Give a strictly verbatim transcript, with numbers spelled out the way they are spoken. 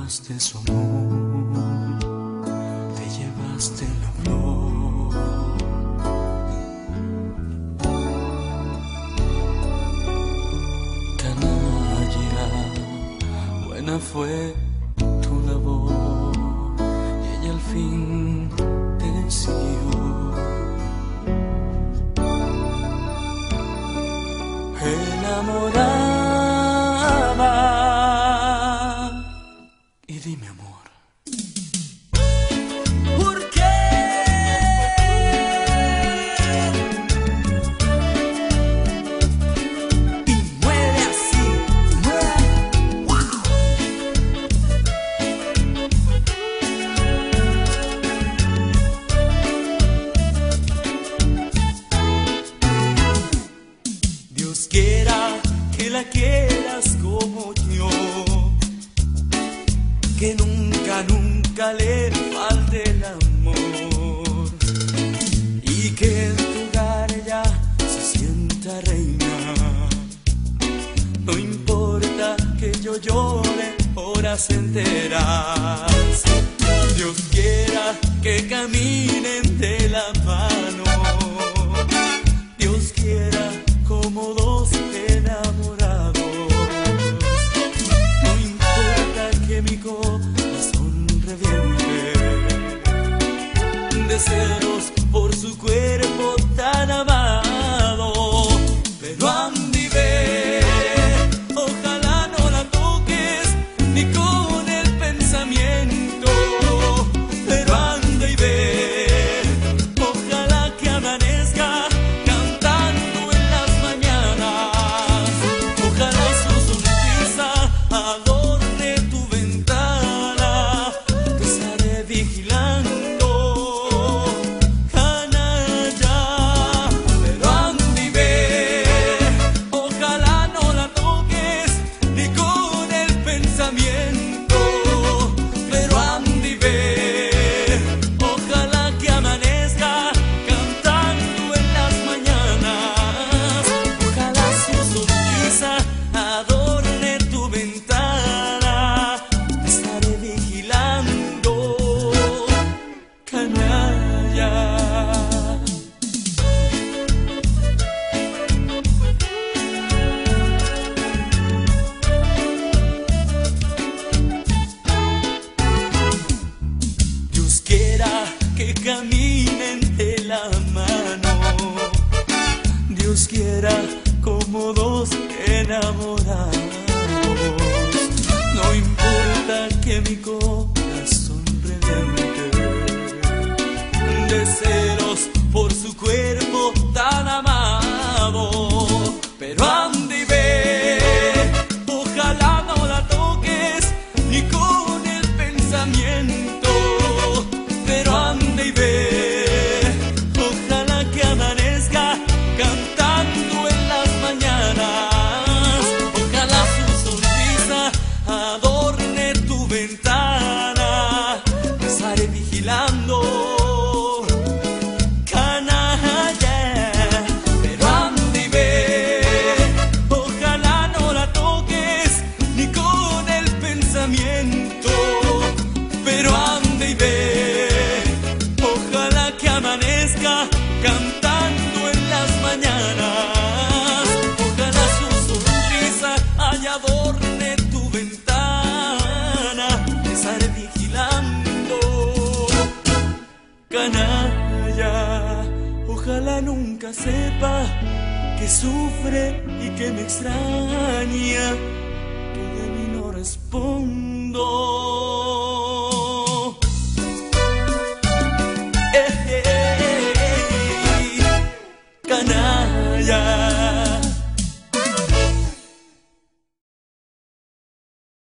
llevaste su amor, te llevaste la flor. Canalla, buena fue tu labor, y ella al fin te siguió. Enamorada. Y dime, amor, ¿por qué? Y mueve así, mueve, wow. Dios quiera que la quieras como yo, que nunca, nunca le falte el amor, y que en tu hogar ella se sienta reina. No importa que yo llore horas enteras. Dios quiera que caminen de la mano. Dios quiera como dos enamorados. No importa que mi corazón reviente de celos por su cuerpo tan amado. Pero anda y ve, ojalá no la toques ni con el pensamiento. Pero anda y ve, ojalá que amanezca cantando en las mañanas. Ojalá su sonrisa adorne tu ventana. Te estaré vigilando, canalla. Pero anda y ve, ojalá no la toques ni con el pensamiento. Pero anda y ve, ojalá que amanezca cantando en las mañanas. Ojalá su sonrisa adorne tu ventana. Te estaré vigilando, canalla. Dios quiera que caminen de la mano. Dios quiera como dos enamorados. No importa que mi corazón reviente de celos por su cuerpo tan amado. Pero anda y ve, ojalá no la toques ni con el pensamiento. Pero anda y ve, ojalá que amanezca cantando en las mañanas. Ojalá su sonrisa adorne tu ventana. Te estaré vigilando, canalla. Pero anda y ve, ojalá no la toques ni con el pensamiento. Pero anda y ve, ojalá que amanezca cantando en las mañanas. Ojalá su sonrisa allá adorne tu ventana. Te estaré vigilando, canalla. Ojalá nunca sepa que sufre y que me extraña. Tú de mí no respondo.